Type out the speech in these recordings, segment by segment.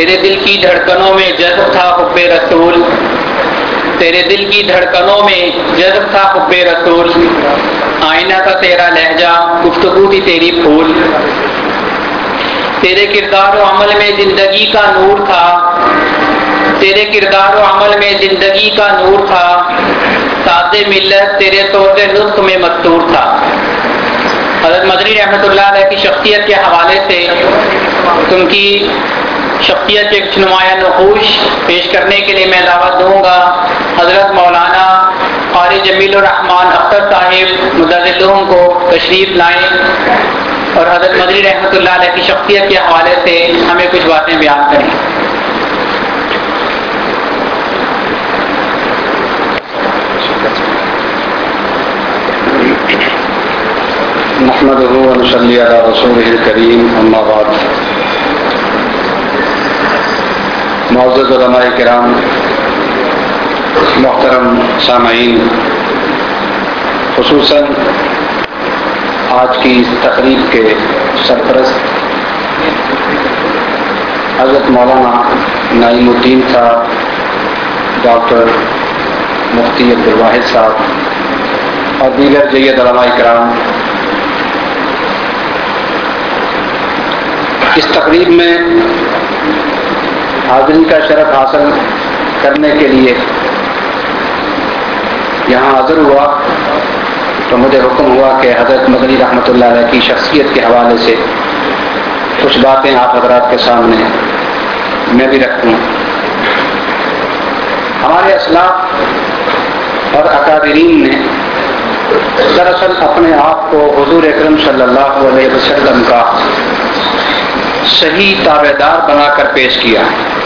تیرے دل کی دھڑکنوں میں جذب تھا حب رسول، تیرے دل کی دھڑکنوں میں جذب تھا حب رسول، آئینہ تھا تیرا لہجہ، گفتگو تھی تیری پھول، تیرے کردار و عمل میں زندگی کا نور تھا، تیرے کردار و عمل میں زندگی کا نور تھا، تاج ملت تیرے طور نطق میں مستور تھا۔ حضرت مدنی رحمۃ اللہ علیہ کی شخصیت کے حوالے سے ان کی شخصیت کے کچھ نمایاں نقوش پیش کرنے کے لیے میں دعوت دوں گا حضرت مولانا قاری جمیل الرحمن اختر صاحب مدرسون کو تشریف لائیں اور حضرت مدنی رحمۃ اللہ علیہ کی شخصیت کے حوالے سے ہمیں کچھ باتیں بیان کریں۔ نحمده ونصلي على رسوله الكريم اما بعد۔ معزز علماء کرام، محترم سامعین، خصوصاً آج کی اس تقریب کے سرپرست حضرت مولانا نعیم الدین صاحب، ڈاکٹر مفتی عبدالواحد صاحب اور دیگر جید علماء کرام، اس تقریب میں حاضری کا شرف حاصل کرنے کے لیے یہاں حاضر ہوا تو مجھے حکم ہوا کہ حضرت مدنی رحمۃ اللہ علیہ کی شخصیت کے حوالے سے کچھ باتیں آپ حضرات کے سامنے میں بھی رکھوں۔ ہمارے اسلاف اور اکابرین نے دراصل اپنے آپ کو حضور اکرم صلی اللہ علیہ وسلم کا صحیح تابع دار بنا کر پیش کیا۔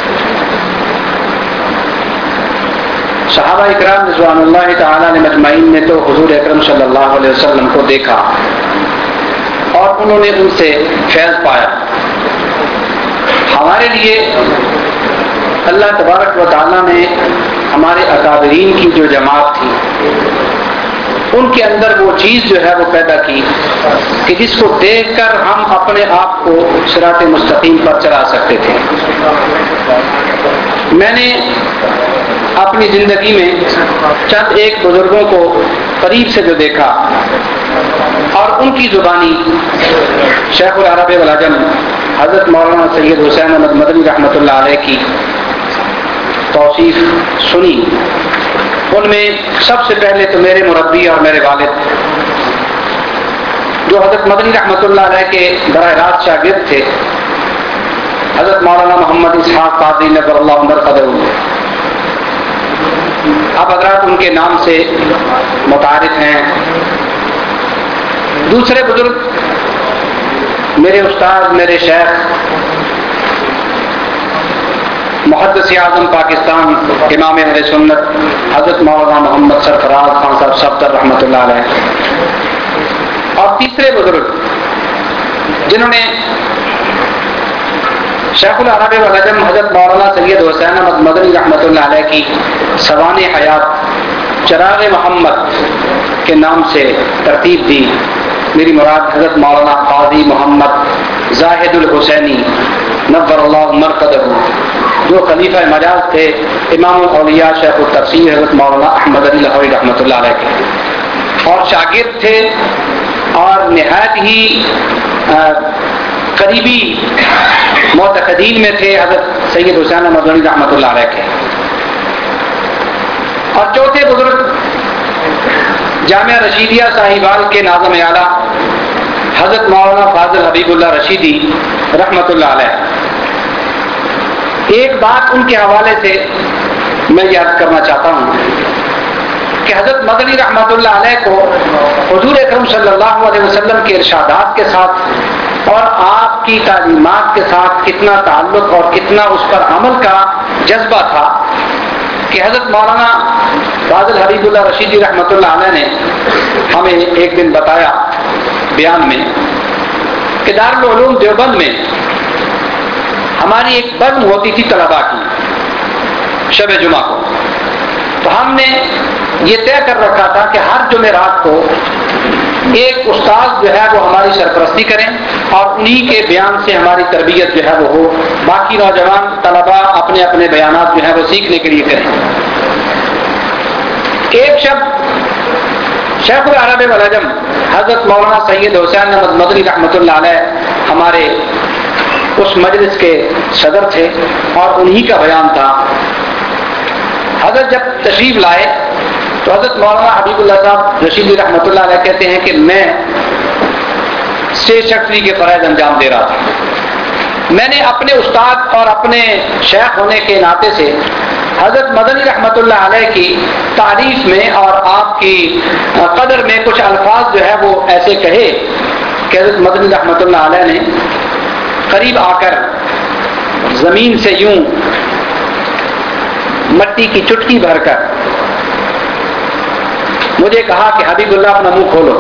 صحابہ اکرام رضوان اللہ تعالی علیہم اجمعین نے تو حضور اکرم صلی اللہ علیہ وسلم کو دیکھا اور انہوں نے ان سے فیض پایا۔ ہمارے لیے اللہ تبارک و تعالیٰ نے ہمارے اکابرین کی جو جماعت تھی ان کے اندر وہ چیز جو ہے وہ پیدا کی کہ جس کو دیکھ کر ہم اپنے آپ کو صراط مستقیم پر چلا سکتے تھے۔ میں نے اپنی زندگی میں چند ایک بزرگوں کو قریب سے جو دیکھا اور ان کی زبانی شیخ العرب والعجم حضرت مولانا سید حسین احمد مدنی رحمۃ اللہ علیہ کی توصیف سنی، ان میں سب سے پہلے تو میرے مربی اور میرے والد جو حضرت مدنی رحمۃ اللہ علیہ کے براہ راست شاگرد تھے، حضرت مولانا محمد اسحاق قادری نبر اللہ مرقدہ، آپ حضرات ان کے نام سے متعارف ہیں۔ دوسرے بزرگ میرے استاد، میرے شیخ، محدث اعظم پاکستان، امام اہل سنت حضرت مولانا محمد سرفراز خان صاحب صفدر رحمۃ اللہ علیہ، اور تیسرے بزرگ جنہوں نے شیخ العرب والعجم حضرت مولانا سید حسین احمد مدنی رحمۃ اللہ علیہ کی سوانح حیات چراغ محمد کے نام سے ترتیب دی۔ میری مراد حضرت مولانا قاضی محمد زاہد الحسینی نور اللہ مرقدہ، جو خلیفہ مجاز تھے امام الاولیاء شیخ التفسیر حضرت مولانا احمد علی لاہوری رحمۃ اللہ علیہ کے، اور شاگرد تھے اور نہایت ہی قریبی معتقدین میں تھے حضرت سید حسین احمد مدنی رحمۃ اللہ علیہ کے۔ اور چوتھے بزرگ جامعہ رشیدیہ صاحبال کے ناظم اعلیٰ حضرت مولانا فاضل حبیب اللہ رشیدی رحمۃ اللہ علیہ۔ ایک بات ان کے حوالے سے میں یاد کرنا چاہتا ہوں کہ حضرت مدنی رحمۃ اللہ علیہ کو حضور اکرم صلی اللہ علیہ وسلم کے ارشادات کے ساتھ اور آپ کی تعلیمات کے ساتھ کتنا تعلق اور کتنا اس پر عمل کا جذبہ تھا کہ حضرت مولانا فاضل حبیب اللہ رشیدی رحمۃ اللہ علیہ نے ہمیں ایک دن بتایا بیان میں کہ دارالعلوم دیوبند میں ہماری ایک بزم ہوتی تھی طلباء کی شب جمعہ کو، تو ہم نے یہ طے کر رکھا تھا کہ ہر جمعرات کو ایک استاد جو ہے وہ ہماری سرپرستی کریں اور انہی کے بیان سے ہماری تربیت جو ہے وہ ہو، باقی نوجوان طلباء اپنے اپنے بیانات جو ہے وہ سیکھنے کے لیے کریں۔ ایک شب شیخ العرب والعجم حضرت مولانا سید حسین احمد مدنی رحمۃ اللہ علیہ ہمارے اس مجلس کے صدر تھے اور انہی کا بیان تھا۔ حضرت جب تشریف لائے تو حضرت مولانا حبیب اللہ صاحب رشیدی رحمۃ اللہ علیہ کہتے ہیں کہ میں اسٹیج سیکرٹری کے فرائض انجام دے رہا تھا۔ میں نے اپنے استاد اور اپنے شیخ ہونے کے ناطے سے حضرت مدنی رحمۃ اللہ علیہ کی تعریف میں اور آپ کی قدر میں کچھ الفاظ جو ہے وہ ایسے کہے کہ حضرت مدنی رحمۃ اللہ علیہ نے قریب آ کر زمین سے یوں مٹی کی چٹکی بھر کر مجھے کہا کہ حبیب اللہ اپنا منہ کھولو۔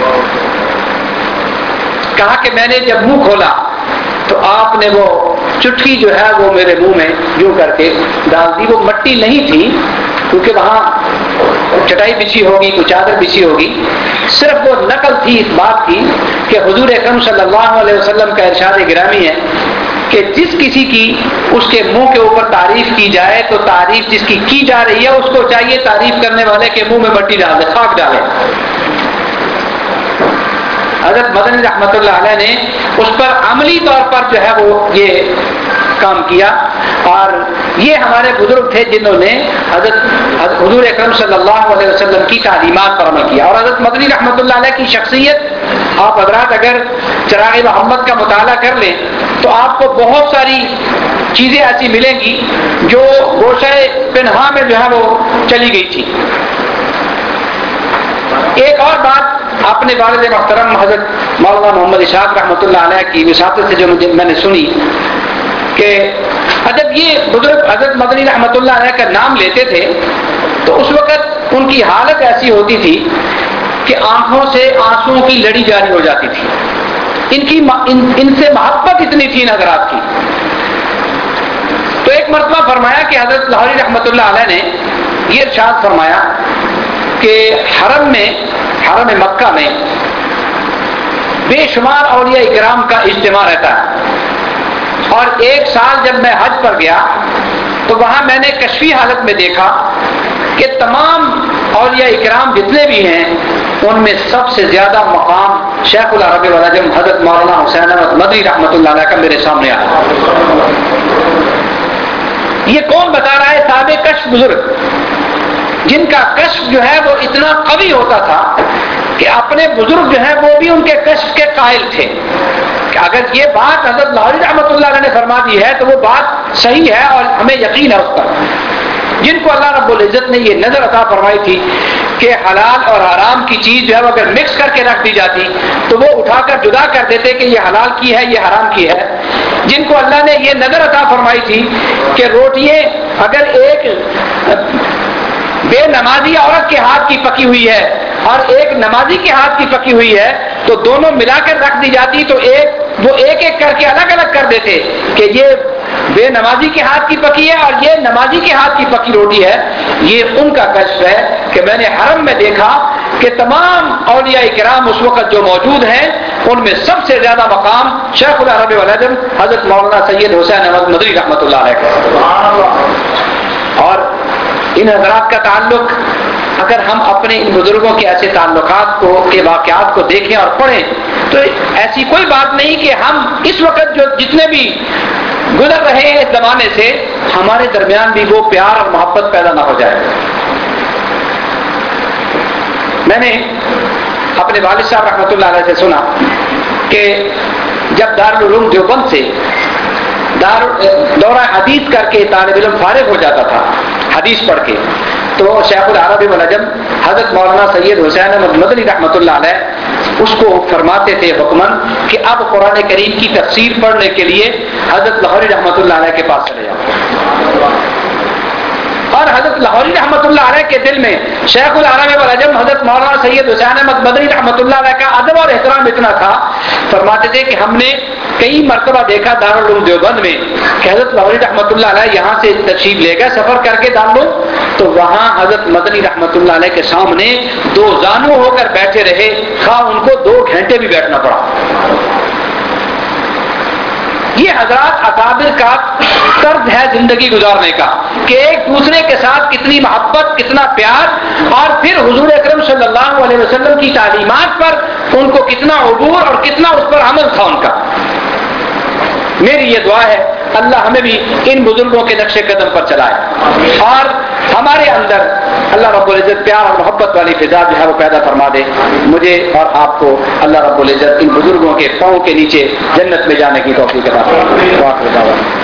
کہا کہ میں نے جب منہ کھولا تو آپ نے وہ چٹکی جو ہے وہ میرے منہ میں یوں کر کے ڈال دی۔ وہ مٹی نہیں تھی کیونکہ وہاں چٹائی بچھی ہوگی، کوئی چادر بچھی ہوگی، صرف وہ نقل تھی اس بات کی کہ حضور اکرم صلی اللہ علیہ وسلم کا ارشاد گرامی ہے کہ جس کسی کی اس کے منہ کے اوپر تعریف کی جائے تو تعریف جس کی جا رہی ہے اس کو چاہیے تعریف کرنے والے کے منہ میں مٹی ڈال دے، خاک ڈالے۔ حضرت مدنی رحمۃ اللہ علیہ نے اس پر عملی طور پر جو ہے وہ یہ کام کیا، اور یہ ہمارے بزرگ تھے جنہوں نے حضرت حضور اکرم صلی اللہ علیہ وسلم کی تعلیمات پر عمل کیا۔ اور حضرت مدنی رحمۃ اللہ علیہ کی شخصیت آپ حضرات اگر چراغ محمد کا مطالعہ کر لیں تو آپ کو بہت ساری چیزیں ایسی ملیں گی جو گوشہ پنہا میں جو ہے وہ چلی گئی تھی۔ ایک اور بات اپنے والد محترم حضرت مولانا محمد اسحاق رحمۃ اللہ علیہ کی وساطت سے جو میں نے سنی کہ جب یہ بزرگ حضرت مدنی رحمۃ اللہ علیہ کا نام لیتے تھے تو اس وقت ان کی حالت ایسی ہوتی تھی کہ آنکھوں سے آنسوؤں کی لڑی جاری ہو جاتی تھی۔ ان سے محبت اتنی تھی حضرات کی۔ تو ایک مرتبہ فرمایا کہ حضرت لاہوری رحمۃ اللہ علیہ نے یہ ارشاد فرمایا کہ حرم مکہ میں بے شمار اولیاء اکرام کا اجتماع رہتا ہے، اور ایک سال جب میں حج پر گیا تو وہاں میں نے کشفی حالت میں دیکھا کہ تمام اولیاء اکرام جتنے بھی ہیں ان میں سب سے زیادہ مقام شیخ العرب والعجم حضرت مولانا حسین احمد مدنی رحمۃ اللہ علیہ کا میرے سامنے آیا۔ یہ کون بتا رہا ہے؟ صاحب کشف بزرگ، جن کا کشف جو ہے وہ اتنا قوی ہوتا تھا کہ اپنے بزرگ جو ہیں وہ بھی ان کے کشف کے قائل تھے کہ اگر یہ بات حضرت لاہوری رحمۃ اللہ علیہ نے فرما دی ہے تو وہ بات صحیح ہے اور ہمیں یقین ہے اس پر۔ جن کو اللہ رب العزت نے یہ نظر عطا فرمائی تھی کہ حلال اور حرام کی چیز جو ہے وہ اگر مکس کر کے رکھ دی جاتی تو وہ اٹھا کر جدا کر دیتے کہ یہ حلال کی ہے، یہ حرام کی ہے۔ جن کو اللہ نے یہ نظر عطا فرمائی تھی کہ روٹیاں اگر ایک بے نمازی عورت کے ہاتھ کی پکی ہوئی ہے اور ایک نمازی کے ہاتھ کی پکی ہوئی ہے تو دونوں ملا کر رکھ دی جاتی تو وہ ایک ایک کر کے الگ الگ کر دیتے کہ یہ بے نمازی کے ہاتھ کی پکی ہے اور یہ نمازی کے ہاتھ کی پکی روٹی ہے۔ یہ ان کا کشف ہے کہ میں نے حرم میں دیکھا کہ تمام اولیاء کرام اس وقت جو موجود ہیں ان میں سب سے زیادہ مقام شیخ العرب والعجم حضرت مولانا سید حسین احمد مدنی رحمۃ اللہ علیہ کا۔ اور ان حضرات کا تعلق اگر ہم اپنے ان بزرگوں کے ایسے تعلقات کے واقعات کو دیکھیں اور پڑھیں تو ایسی کوئی بات نہیں کہ ہم اس وقت جو جتنے بھی گزر رہے ہیں اس زمانے سے ہمارے درمیان بھی وہ پیار اور محبت پیدا نہ ہو جائے۔ میں نے اپنے والد صاحب رحمۃ اللہ علیہ سے سنا کہ جب دارالعلوم دیوبند سے دورہ حدیث کر کے طالب علم فارغ ہو جاتا تھا حدیث پڑھ کے تو شیخ العرب والعجم حضرت مولانا سید حسین احمد مدنی رحمۃ اللہ علیہ اس کو فرماتے تھے حکمن کہ اب قرآن کریم کی تفسیر پڑھنے کے لیے حضرت لاہوری رحمۃ اللہ علیہ کے پاس چلے جاؤ۔ اور حضرت لاہوری رحمۃ اللہ علیہ کے دل میں شیخ العرب والعجم حضرت مولانا سید حسین احمد مدنی رحمۃ اللہ علیہ کا ادب اور احترام اتنا تھا، فرماتے تھے کہ ہم نے کئی مرتبہ دیکھا دارالعلوم دیوبند میں کہ حضرت لاہوری رحمۃ اللہ علیہ یہاں سے تشریف لے گئے سفر کر کے دارالعلوم تو وہاں حضرت مدنی رحمت اللہ علیہ کے سامنے دو زانو ہو کر بیٹھے رہے، خواہ ان کو 2 گھنٹے بھی بیٹھنا پڑا۔ یہ حضرات اکابر کا طرز ہے زندگی گزارنے کا، کہ ایک دوسرے کے ساتھ کتنی محبت، کتنا پیار، اور پھر حضور اکرم صلی اللہ علیہ وسلم کی تعلیمات پر ان کو کتنا عبور اور کتنا اس پر عمل تھا ان کا۔ میری یہ دعا ہے اللہ ہمیں بھی ان بزرگوں کے نقش قدم پر چلائے، اور ہمارے اندر اللہ رب العزت پیار اور محبت والی فضا جو ہے وہ پیدا فرما دے۔ مجھے اور آپ کو اللہ رب العزت ان بزرگوں کے پاؤں کے نیچے جنت میں جانے کی توفیق عطا فرمائے۔